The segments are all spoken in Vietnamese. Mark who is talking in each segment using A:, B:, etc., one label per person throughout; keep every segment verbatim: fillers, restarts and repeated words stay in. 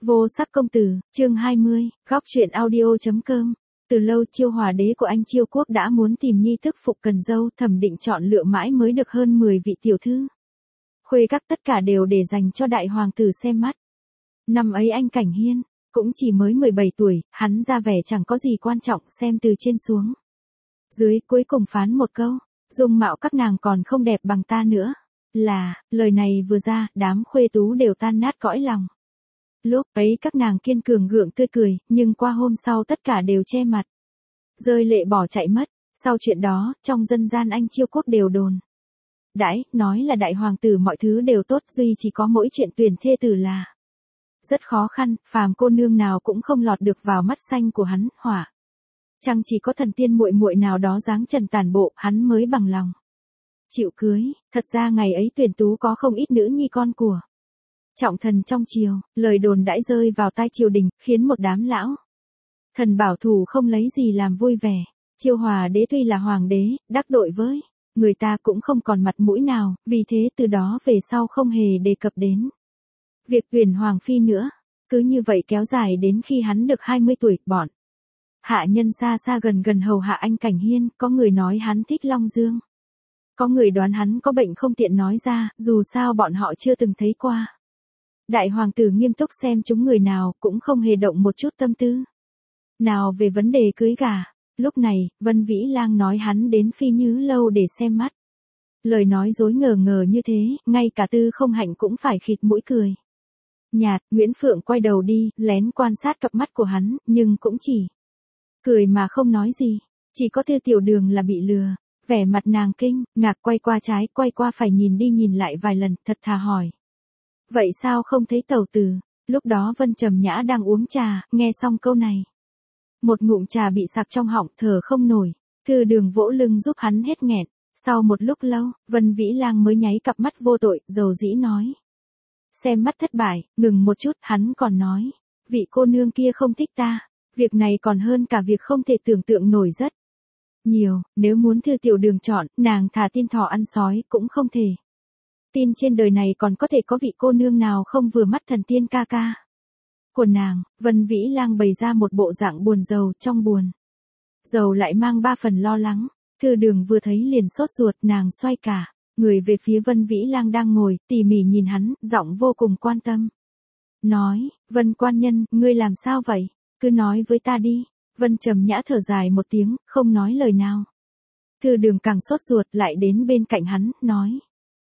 A: Vô sắc công tử, chương hai mươi, góc truyện audio.com. Từ lâu Chiêu Hòa đế của anh Chiêu quốc đã muốn tìm nhi thức phục cần dâu, thẩm định chọn lựa mãi mới được hơn mười vị tiểu thư. Khuê các tất cả đều để dành cho đại hoàng tử xem mắt. Năm ấy anh Cảnh Hiên, cũng chỉ mới mười bảy tuổi, hắn ra vẻ chẳng có gì quan trọng, xem từ trên xuống. Dưới cuối cùng phán một câu, dung mạo các nàng còn không đẹp bằng ta nữa. Là, lời này vừa ra, đám khuê tú đều tan nát cõi lòng. Lúc ấy các nàng kiên cường gượng tươi cười, nhưng qua hôm sau tất cả đều che mặt. Rơi lệ bỏ chạy mất. Sau chuyện đó, trong dân gian anh Chiêu quốc đều đồn đãi, nói là đại hoàng tử mọi thứ đều tốt, duy chỉ có mỗi chuyện tuyển thê tử là rất khó khăn, phàm cô nương nào cũng không lọt được vào mắt xanh của hắn, hỏa. Chẳng chỉ có thần tiên muội muội nào đó dáng trần tàn bộ, hắn mới bằng lòng chịu cưới. Thật ra ngày ấy tuyển tú có không ít nữ nhi con của trọng thần trong triều, lời đồn đãi rơi vào tai triều đình, khiến một đám lão thần bảo thủ không lấy gì làm vui vẻ. Chiêu Hòa đế tuy là hoàng đế, đắc tội với người ta cũng không còn mặt mũi nào, vì thế từ đó về sau không hề đề cập đến việc tuyển hoàng phi nữa. Cứ như vậy kéo dài đến khi hắn được hai mươi tuổi, bọn hạ nhân xa xa gần gần hầu hạ anh Cảnh Hiên, có người nói hắn thích Long Dương. Có người đoán hắn có bệnh không tiện nói ra, dù sao bọn họ chưa từng thấy qua. Đại hoàng tử nghiêm túc xem chúng người nào, cũng không hề động một chút tâm tư nào về vấn đề cưới gả. Lúc này, Vân Vĩ Lang nói hắn đến Phi Nhứ lâu để xem mắt. Lời nói dối ngờ ngờ như thế, ngay cả Tư Không Hạnh cũng phải khịt mũi cười nhạt. Nguyễn Phượng quay đầu đi, lén quan sát cặp mắt của hắn, nhưng cũng chỉ cười mà không nói gì. Chỉ có Thư Tiểu Đường là bị lừa. Vẻ mặt nàng kinh ngạc, quay qua trái, quay qua phải, nhìn đi nhìn lại vài lần, thật thà hỏi: vậy sao không thấy tẩu tử? Lúc đó Vân Trầm Nhã đang uống trà, nghe xong câu này, một ngụm trà bị sặc trong họng, thở không nổi. Thư Đường vỗ lưng giúp hắn hết nghẹn. Sau một lúc lâu, Vân Vĩ Lang mới nháy cặp mắt vô tội, dầu dĩ nói: xem mắt thất bại. Ngừng một chút, hắn còn nói: vị cô nương kia không thích ta. Việc này còn hơn cả việc không thể tưởng tượng nổi rất nhiều. Nếu muốn Thư Tiểu Đường chọn, nàng thà tin thỏ ăn sói cũng không thể tin trên đời này còn có thể có vị cô nương nào không vừa mắt thần tiên ca ca của nàng. Vân Vĩ Lang bày ra một bộ dạng buồn rầu, trong buồn rầu lại mang ba phần lo lắng. Thư Đường vừa thấy liền sốt ruột, nàng xoay cả người về phía Vân Vĩ Lang đang ngồi, tỉ mỉ nhìn hắn, giọng vô cùng quan tâm nói: Vân quan nhân, ngươi làm sao vậy? Cứ nói với ta đi. Vân Trầm Nhã thở dài một tiếng, không nói lời nào. Thư Đường càng sốt ruột, lại đến bên cạnh hắn, nói: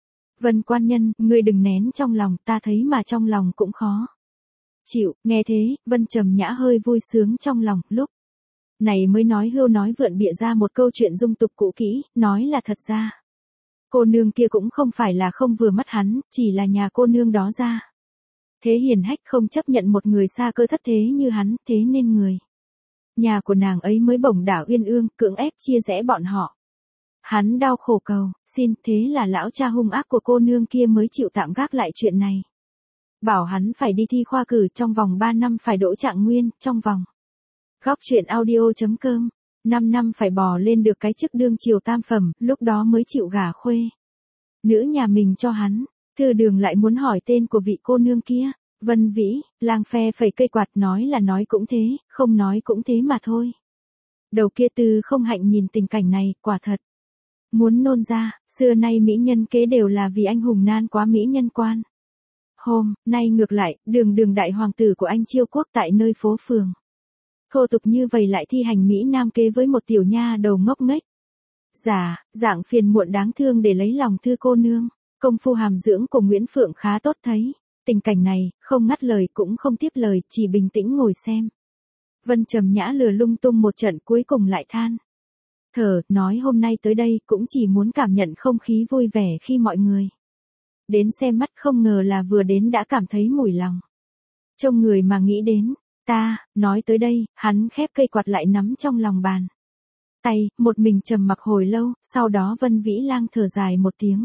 A: Vân quan nhân, ngươi đừng nén trong lòng, ta thấy mà trong lòng cũng khó chịu. Nghe thế, Vân Trầm Nhã hơi vui sướng trong lòng, lúc này mới nói hưu nói vượn bịa ra một câu chuyện dung tục cũ kỹ, nói là thật ra cô nương kia cũng không phải là không vừa mắt hắn, chỉ là nhà cô nương đó ra thế hiền hách, không chấp nhận một người xa cơ thất thế như hắn, thế nên người nhà của nàng ấy mới bổng đảo Uyên Ương, cưỡng ép chia rẽ bọn họ. Hắn đau khổ cầu xin, thế là lão cha hung ác của cô nương kia mới chịu tạm gác lại chuyện này. Bảo hắn phải đi thi khoa cử, trong vòng ba năm phải đỗ trạng nguyên, trong vòng góc truyện audio.com, năm năm phải bò lên được cái chức đương triều tam phẩm, lúc đó mới chịu gả khuê nữ nhà mình cho hắn. Thư Đường lại muốn hỏi tên của vị cô nương kia. Vân Vĩ Lang phe phẩy cây quạt, nói là nói cũng thế, không nói cũng thế mà thôi. Đầu kia Tư Không Hạnh nhìn tình cảnh này, quả thật muốn nôn ra. Xưa nay mỹ nhân kế đều là vì anh hùng nan quá mỹ nhân quan. Hôm nay ngược lại, Đường Đường đại hoàng tử của anh Chiêu quốc tại nơi phố phường thô tục như vậy lại thi hành mỹ nam kế với một tiểu nha đầu ngốc nghếch giả dạng phiền muộn đáng thương để lấy lòng Thư cô nương. Công phu hàm dưỡng của Nguyễn Phượng khá tốt, thấy tình cảnh này, không ngắt lời cũng không tiếp lời, chỉ bình tĩnh ngồi xem. Vân Trầm Nhã lừa lung tung một trận, cuối cùng lại than thở, nói hôm nay tới đây cũng chỉ muốn cảm nhận không khí vui vẻ khi mọi người đến xem mắt, không ngờ là vừa đến đã cảm thấy mủi lòng. Trông người mà nghĩ đến ta. Nói tới đây, hắn khép cây quạt lại nắm trong lòng bàn tay, một mình trầm mặc hồi lâu. Sau đó Vân Vĩ Lang thở dài một tiếng: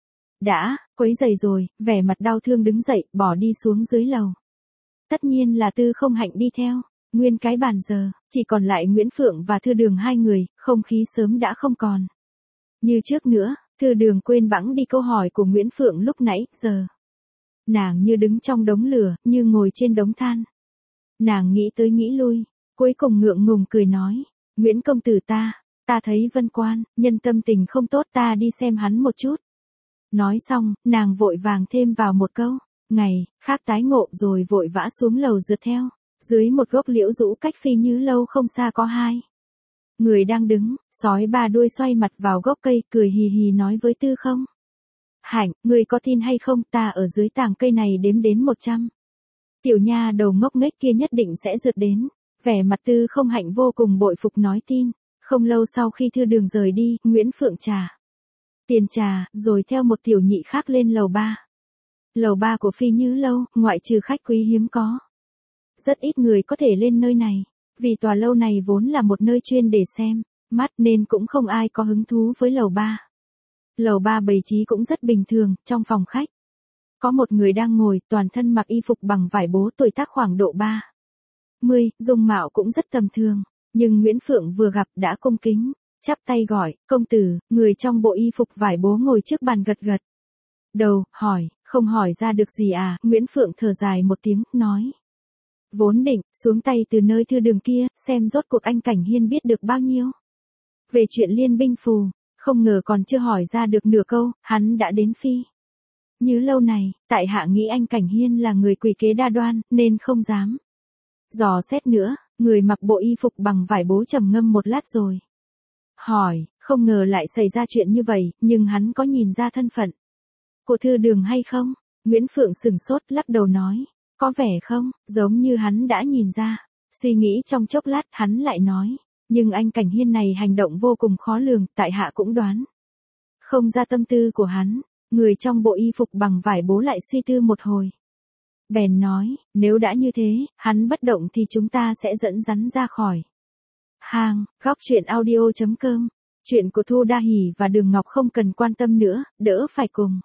A: đã quấy rầy rồi. Vẻ mặt đau thương đứng dậy, bỏ đi xuống dưới lầu. Tất nhiên là Tư Không Hạnh đi theo. Nguyên cái bàn giờ, chỉ còn lại Nguyễn Phượng và Thư Đường hai người, không khí sớm đã không còn như trước nữa. Thư Đường quên bẵng đi câu hỏi của Nguyễn Phượng lúc nãy, giờ Nàng như đứng trong đống lửa, như ngồi trên đống than. Nàng nghĩ tới nghĩ lui, cuối cùng ngượng ngùng cười nói, Nguyễn công tử ta, ta thấy Vân Quan, nhân tâm tình không tốt, ta đi xem hắn một chút. Nói xong, nàng vội vàng thêm vào một câu, ngày khác tái ngộ, rồi vội vã xuống lầu rượt theo. Dưới một gốc liễu rũ cách Phi Như Lâu không xa có hai người đang đứng, sói ba đuôi xoay mặt vào gốc cây, cười hì hì nói với Tư Không. Hạnh, người có tin hay không, ta ở dưới tàng cây này đếm đến một trăm. Tiểu nha đầu ngốc nghếch kia nhất định sẽ rượt đến. Vẻ mặt Tư Không Hạnh vô cùng bội phục nói tin. Không lâu sau khi Thư Đường rời đi, Nguyễn Phượng trả tiền trà, rồi theo một tiểu nhị khác lên lầu ba. Lầu ba của Phi Như Lâu, ngoại trừ khách quý hiếm có, rất ít người có thể lên nơi này. Vì tòa lâu này vốn là một nơi chuyên để xem mắt nên cũng không ai có hứng thú với lầu ba. Lầu ba bày trí cũng rất bình thường, trong phòng khách có một người đang ngồi, toàn thân mặc y phục bằng vải bố, tuổi tác khoảng độ ba mươi, dung mạo cũng rất tầm thường, nhưng Nguyễn Phượng vừa gặp đã cung kính chắp tay gọi, công tử. Người trong bộ y phục vải bố ngồi trước bàn gật gật đầu, hỏi, không hỏi ra được gì à? Nguyễn Phượng thở dài một tiếng, nói, vốn định xuống tay từ nơi Thư Đường kia, xem rốt cuộc anh Cảnh Hiên biết được bao nhiêu về chuyện liên binh phù, không ngờ còn chưa hỏi ra được nửa câu, hắn đã đến Phi Như Lâu này. Tại hạ nghĩ anh Cảnh Hiên là người quỷ kế đa đoan, nên không dám dò xét nữa. Người mặc bộ y phục bằng vải bố trầm ngâm một lát rồi hỏi, không ngờ lại xảy ra chuyện như vậy, nhưng hắn có nhìn ra thân phận của Thư Đường hay không? Nguyễn Phượng sừng sốt, lắc đầu nói, có vẻ không, giống như hắn đã nhìn ra. Suy nghĩ trong chốc lát, hắn lại nói, nhưng anh Cảnh Hiên này hành động vô cùng khó lường, tại hạ cũng đoán không ra tâm tư của hắn. Người trong bộ y phục bằng vải bố lại suy tư một hồi, bèn nói, nếu đã như thế, hắn bất động thì chúng ta sẽ dẫn rắn ra khỏi hang. Góc truyện audio chấm com. Chuyện của Thu Đa Hỷ và Đường Ngọc không cần quan tâm nữa, đỡ phải cùng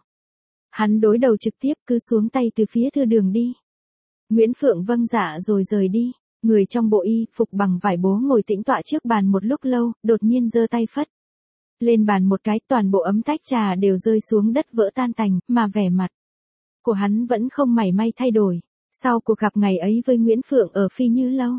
A: hắn đối đầu trực tiếp, cứ xuống tay từ phía Thư Đường đi. Nguyễn Phượng vâng dạ rồi rời đi. Người trong bộ y phục bằng vải bố ngồi tĩnh tọa trước bàn một lúc lâu, đột nhiên giơ tay phất lên bàn một cái, toàn bộ ấm tách trà đều rơi xuống đất vỡ tan tành, mà vẻ mặt của hắn vẫn không mảy may thay đổi. Sau cuộc gặp ngày ấy với Nguyễn Phượng ở Phi Như Lâu,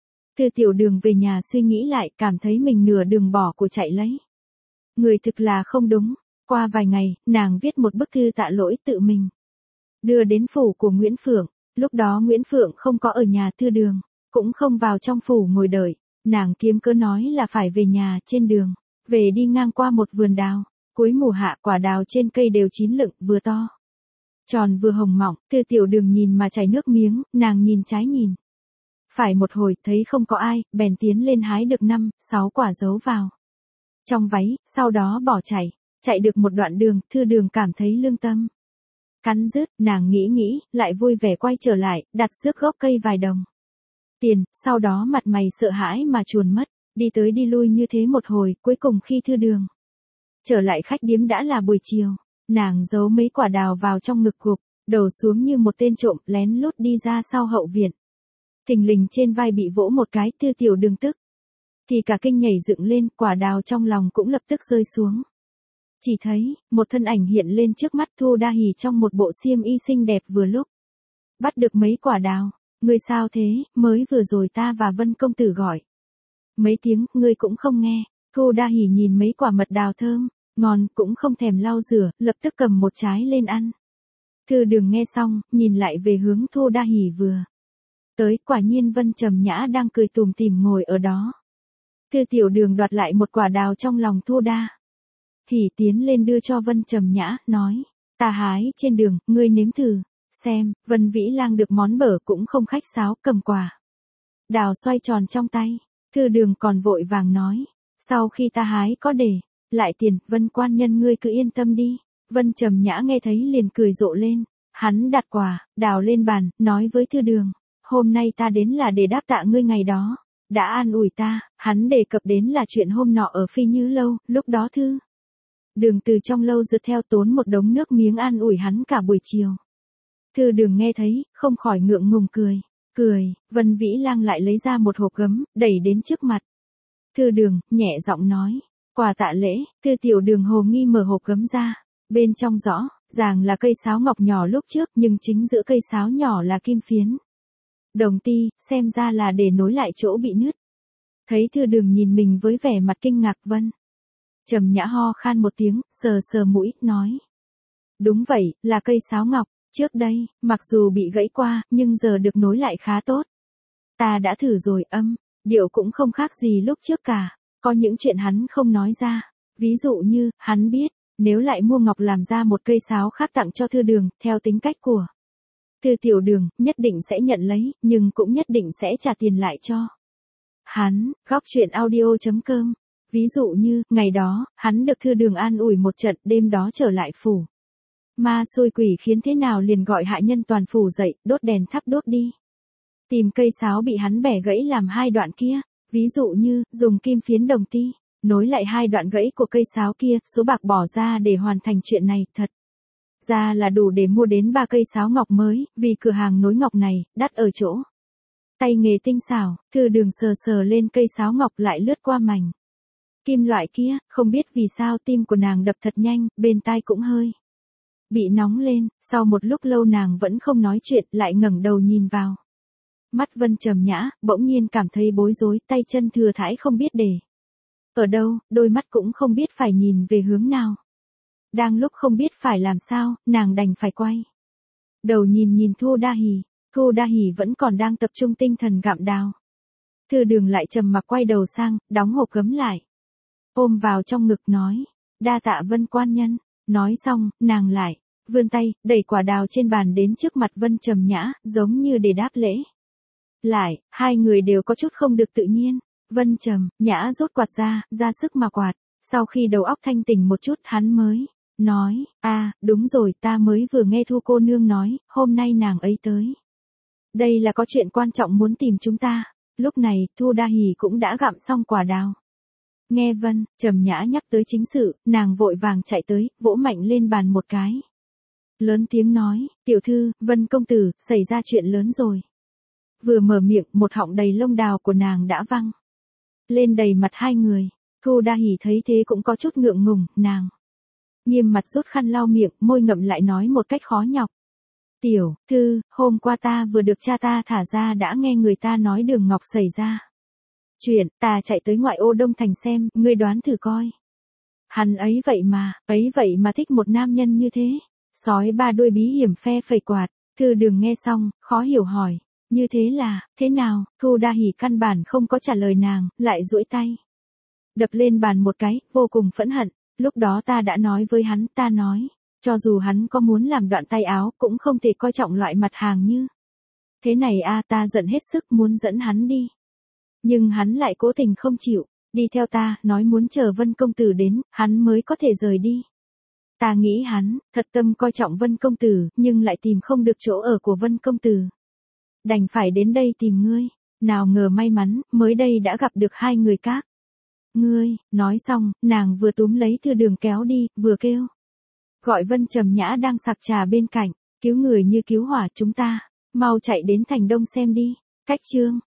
A: Từ Tiểu Đường về nhà suy nghĩ lại, cảm thấy mình nửa đường bỏ của chạy lấy người thực là không đúng. Qua vài ngày, nàng viết một bức thư tạ lỗi tự mình đưa đến phủ của Nguyễn Phượng. Lúc đó Nguyễn Phượng không có ở nhà Thư Đường, cũng không vào trong phủ ngồi đợi. Nàng kiếm cớ nói là phải về nhà. Trên đường về đi ngang qua một vườn đào. Cuối mùa hạ, quả đào trên cây đều chín lựng, vừa to tròn vừa hồng mọng. Từ Tiểu Đường nhìn mà chảy nước miếng. Nàng nhìn trái nhìn phải một hồi, thấy không có ai, bèn tiến lên hái được năm, sáu quả giấu vào trong váy, sau đó bỏ chạy. Chạy được một đoạn đường, Thư Đường cảm thấy lương tâm cắn rứt. Nàng nghĩ nghĩ, lại vui vẻ quay trở lại, đặt rước gốc cây vài đồng tiền, sau đó mặt mày sợ hãi mà chuồn mất. Đi tới đi lui như thế một hồi, cuối cùng khi Thư Đường trở lại khách điếm đã là buổi chiều. Nàng giấu mấy quả đào vào trong ngực gục, đầu xuống như một tên trộm, lén lút đi ra sau hậu viện. Thình lình trên vai bị vỗ một cái, Tư Tiểu Đường tức thì cả kinh nhảy dựng lên, quả đào trong lòng cũng lập tức rơi xuống. Chỉ thấy một thân ảnh hiện lên trước mắt Thu Đa Hỷ trong một bộ xiêm y xinh đẹp, vừa lúc bắt được mấy quả đào. Ngươi sao thế? Mới vừa rồi ta và Vân công tử gọi mấy tiếng, ngươi cũng không nghe. Thu Đa Hỷ nhìn mấy quả mật đào thơm ngon, cũng không thèm lau rửa, lập tức cầm một trái lên ăn. Thư Đường nghe xong, nhìn lại về hướng Thu Đa Hỷ vừa tới, quả nhiên Vân Trầm Nhã đang cười tủm tỉm ngồi ở đó. Thư Tiểu Đường đoạt lại một quả đào trong lòng Thu Đa Hỷ, tiến lên đưa cho Vân Trầm Nhã, nói, ta hái trên đường, ngươi nếm thử xem. Vân Vĩ Lang được món bở cũng không khách sáo, cầm quả đào xoay tròn trong tay. Thư Đường còn vội vàng nói, sau khi ta hái có để lại tiền, Vân quan nhân ngươi cứ yên tâm đi. Vân Trầm Nhã nghe thấy liền cười rộ lên. Hắn đặt quả đào lên bàn, nói với Thư Đường, hôm nay ta đến là để đáp tạ ngươi ngày đó đã an ủi ta. Hắn đề cập đến là chuyện hôm nọ ở Phi Như Lâu, lúc đó Thư Đường từ trong lâu rượt theo, tốn một đống nước miếng an ủi hắn cả buổi chiều. Thư Đường nghe thấy, không khỏi ngượng ngùng cười. Cười, Vân Vĩ Lang lại lấy ra một hộp gấm, đẩy đến trước mặt Thư Đường, nhẹ giọng nói, quà tạ lễ. Thư Tiểu Đường hồ nghi mở hộp gấm ra, Bên trong rõ, ràng là cây sáo ngọc nhỏ lúc trước nhưng chính giữa cây sáo nhỏ là kim phiến. Đồng ti, xem ra là để nối lại chỗ bị nứt. Thấy Thư Đường nhìn mình với vẻ mặt kinh ngạc. Vân Trầm Nhã ho khan một tiếng, sờ sờ mũi, nói. Đúng vậy, là cây sáo ngọc, trước đây, mặc dù bị gãy qua, nhưng giờ được nối lại khá tốt. Ta đã thử rồi, âm, điệu cũng không khác gì lúc trước cả, có những chuyện hắn không nói ra, ví dụ như, hắn biết, nếu lại mua ngọc làm ra một cây sáo khác tặng cho Thư Đường, theo tính cách của Thư Tiểu Đường, nhất định sẽ nhận lấy, nhưng cũng nhất định sẽ trả tiền lại cho hắn. Góc truyện audio chấm com. Ví dụ như, ngày đó, hắn được Thư Đường an ủi một trận, đêm đó trở lại phủ. Ma xôi quỷ khiến thế nào liền gọi hạ nhân toàn phủ dậy, đốt đèn thắp đốt đi. Tìm cây sáo bị hắn bẻ gãy làm hai đoạn kia, ví dụ như, dùng kim phiến đồng ti, nối lại hai đoạn gãy của cây sáo kia, số bạc bỏ ra để hoàn thành chuyện này, thật ra là đủ để mua đến ba cây sáo ngọc mới, vì cửa hàng nối ngọc này, đắt ở chỗ tay nghề tinh xảo. Thư Đường sờ sờ lên cây sáo ngọc lại lướt qua mảnh kim loại kia, không biết vì sao tim của nàng đập thật nhanh, bên tai cũng hơi bị nóng lên, sau một lúc lâu nàng vẫn không nói chuyện, lại ngẩng đầu nhìn vào mắt Vân Trầm Nhã, bỗng nhiên cảm thấy bối rối, tay chân thừa thãi không biết để ở đâu, đôi mắt cũng không biết phải nhìn về hướng nào. Đang lúc không biết phải làm sao, nàng đành phải quay đầu nhìn nhìn Thu Đa Hỉ. Thu Đa Hỉ vẫn còn đang tập trung tinh thần gặm đào. Thư Đường lại trầm mặc quay đầu sang, đóng hộp gấm lại, ôm vào trong ngực nói, đa tạ Vân quan nhân. Nói xong, nàng lại vươn tay, đẩy quả đào trên bàn đến trước mặt Vân Trầm Nhã, giống như để đáp lễ. Lại, hai người đều có chút không được tự nhiên. Vân Trầm Nhã rút quạt ra, ra sức mà quạt. Sau khi đầu óc thanh tỉnh một chút, hắn mới nói, a, à, đúng rồi, ta mới vừa nghe Thu cô nương nói, hôm nay nàng ấy tới. Đây là có chuyện quan trọng muốn tìm chúng ta. Lúc này, Thu Đa Hỉ cũng đã gặm xong quả đào. Nghe Vân Trầm Nhã nhắc tới chính sự, nàng vội vàng chạy tới, vỗ mạnh lên bàn một cái. Lớn tiếng nói, tiểu thư, Vân công tử, xảy ra chuyện lớn rồi. Vừa mở miệng, một họng đầy lông đào của nàng đã văng lên đầy mặt hai người. Thu Đa Hỉ thấy thế cũng có chút ngượng ngùng, nàng nghiêm mặt rút khăn lau miệng, môi ngậm lại nói một cách khó nhọc. Tiểu thư, hôm qua ta vừa được cha ta thả ra đã nghe người ta nói Đường Ngọc xảy ra chuyện, ta chạy tới ngoại ô Đông Thành xem, ngươi đoán thử coi. Hắn ấy vậy mà, ấy vậy mà thích một nam nhân như thế. Sói ba đuôi bí hiểm phe phẩy quạt. Thư Đường nghe xong, khó hiểu hỏi, như thế là, thế nào? Thu Đa Hỉ căn bản không có trả lời nàng, lại duỗi tay đập lên bàn một cái, vô cùng phẫn hận. Lúc đó ta đã nói với hắn, ta nói, cho dù hắn có muốn làm đoạn tay áo, cũng không thể coi trọng loại mặt hàng như thế này a. Ta giận hết sức muốn dẫn hắn đi, nhưng hắn lại cố tình không chịu đi theo ta, nói muốn chờ Vân công tử đến, hắn mới có thể rời đi. Ta nghĩ hắn thật tâm coi trọng Vân công tử, nhưng lại tìm không được chỗ ở của Vân công tử, đành phải đến đây tìm ngươi. Nào ngờ may mắn, mới đây đã gặp được hai người các ngươi. Nói xong, nàng vừa túm lấy Thư Đường kéo đi, vừa kêu gọi Vân Trầm Nhã đang sặc trà bên cạnh, cứu người như cứu hỏa, chúng ta mau chạy đến thành Đông xem đi. Cách chương